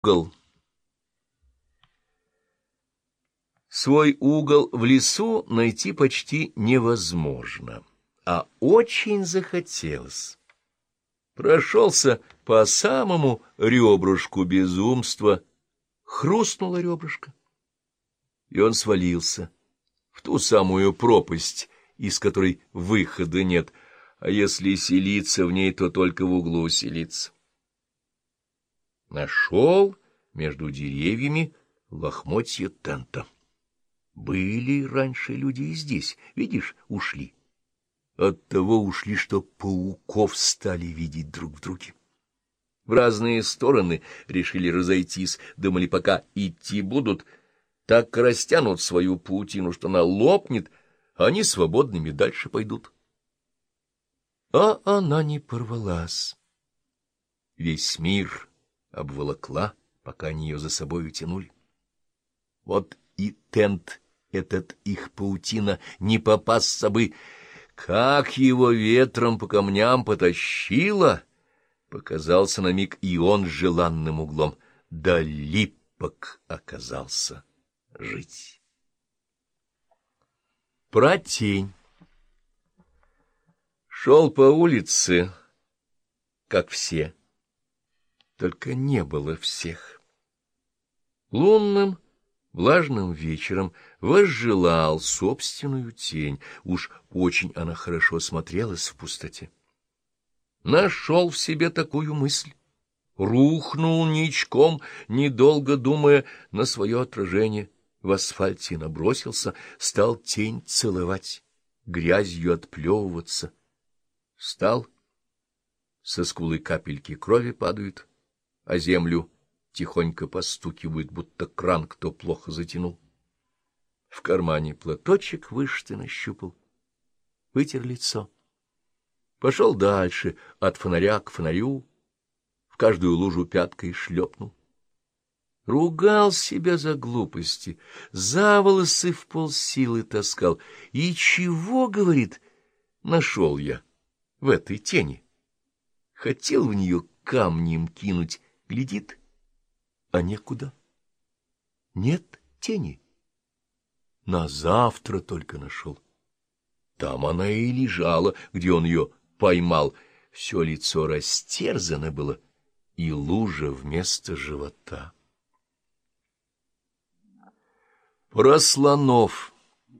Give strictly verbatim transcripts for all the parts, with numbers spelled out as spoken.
Угол. Свой угол в лесу найти почти невозможно, а очень захотелось. Прошелся по самому ребрышку безумства, хрустнуло ребрышко, и он свалился в ту самую пропасть, из которой выхода нет, а если селиться в ней, то только в углу селиться. Нашел между деревьями лохмотья тента. Были раньше люди и здесь, видишь, ушли. Оттого ушли, что пауков стали видеть друг в друге. В разные стороны решили разойтись, думали, пока идти будут, так растянут свою паутину, что она лопнет, а они свободными дальше пойдут. А она не порвалась. Весь мир обволокла, пока они ее за собой утянули. Вот и тент этот их паутина не попасться бы, как его ветром по камням потащило, показался на миг и он желанным углом, да липок оказался жить. Про тень. Шел по улице, как все, только не было всех. Лунным, влажным вечером возжелал собственную тень, уж очень она хорошо смотрелась в пустоте. Нашел в себе такую мысль, рухнул ничком, недолго думая на свое отражение, в асфальте набросился, стал тень целовать, грязью отплевываться. Встал, со скулы капельки крови падают, а землю тихонько постукивают, будто кран кто плохо затянул. В кармане платочек вышитый нащупал, вытер лицо. Пошел дальше, от фонаря к фонарю, в каждую лужу пяткой шлепнул. Ругал себя за глупости, за волосы в полсилы таскал. И чего, говорит, нашел я в этой тени? Хотел в нее камнем кинуть, глядит, а некуда. Нет тени. На завтра только нашел. Там она и лежала, где он ее поймал. Все лицо растерзано было, и лужа вместо живота. Про слонов.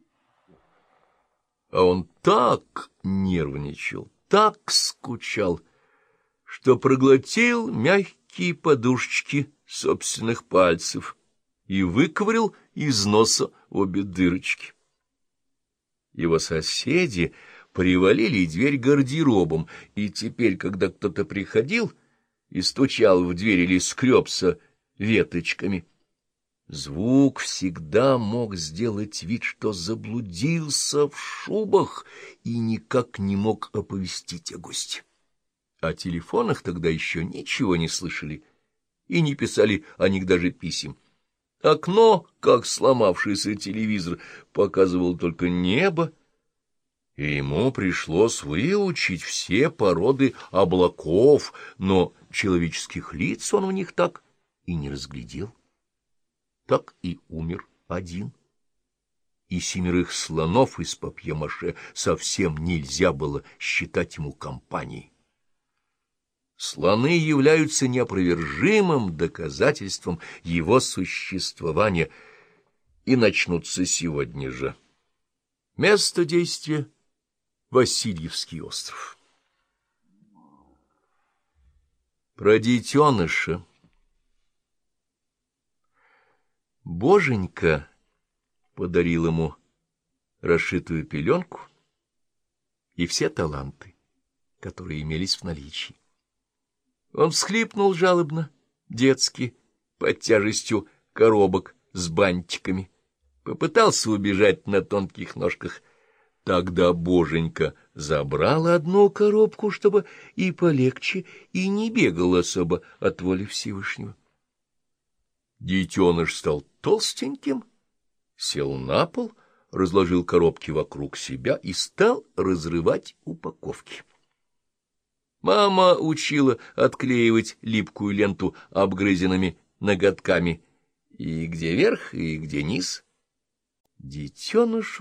А он так нервничал, так скучал, что проглотил мягкие подушечки собственных пальцев и выковырял из носа обе дырочки. Его соседи привалили дверь гардеробом, и теперь, когда кто-то приходил и стучал в дверь или скребся веточками, звук всегда мог сделать вид, что заблудился в шубах и никак не мог оповестить о госте. О телефонах тогда еще ничего не слышали и не писали о них даже писем. Окно, как сломавшийся телевизор, показывало только небо, и ему пришлось выучить все породы облаков, но человеческих лиц он в них так и не разглядел. Так и умер один. И семерых слонов из папье-маше совсем нельзя было считать ему компанией. Слоны являются неопровержимым доказательством его существования и начнутся сегодня же. Место действия — Васильевский остров. Про детеныша. Боженька подарил ему расшитую пеленку и все таланты, которые имелись в наличии. Он всхлипнул жалобно, детски, под тяжестью коробок с бантиками, попытался убежать на тонких ножках. Тогда Боженька забрал одну коробку, чтобы и полегче, и не бегал особо от воли Всевышнего. Детеныш стал толстеньким, сел на пол, разложил коробки вокруг себя и стал разрывать упаковки. Мама учила отклеивать липкую ленту обгрызенными ноготками, и где верх, и где низ. Детеныш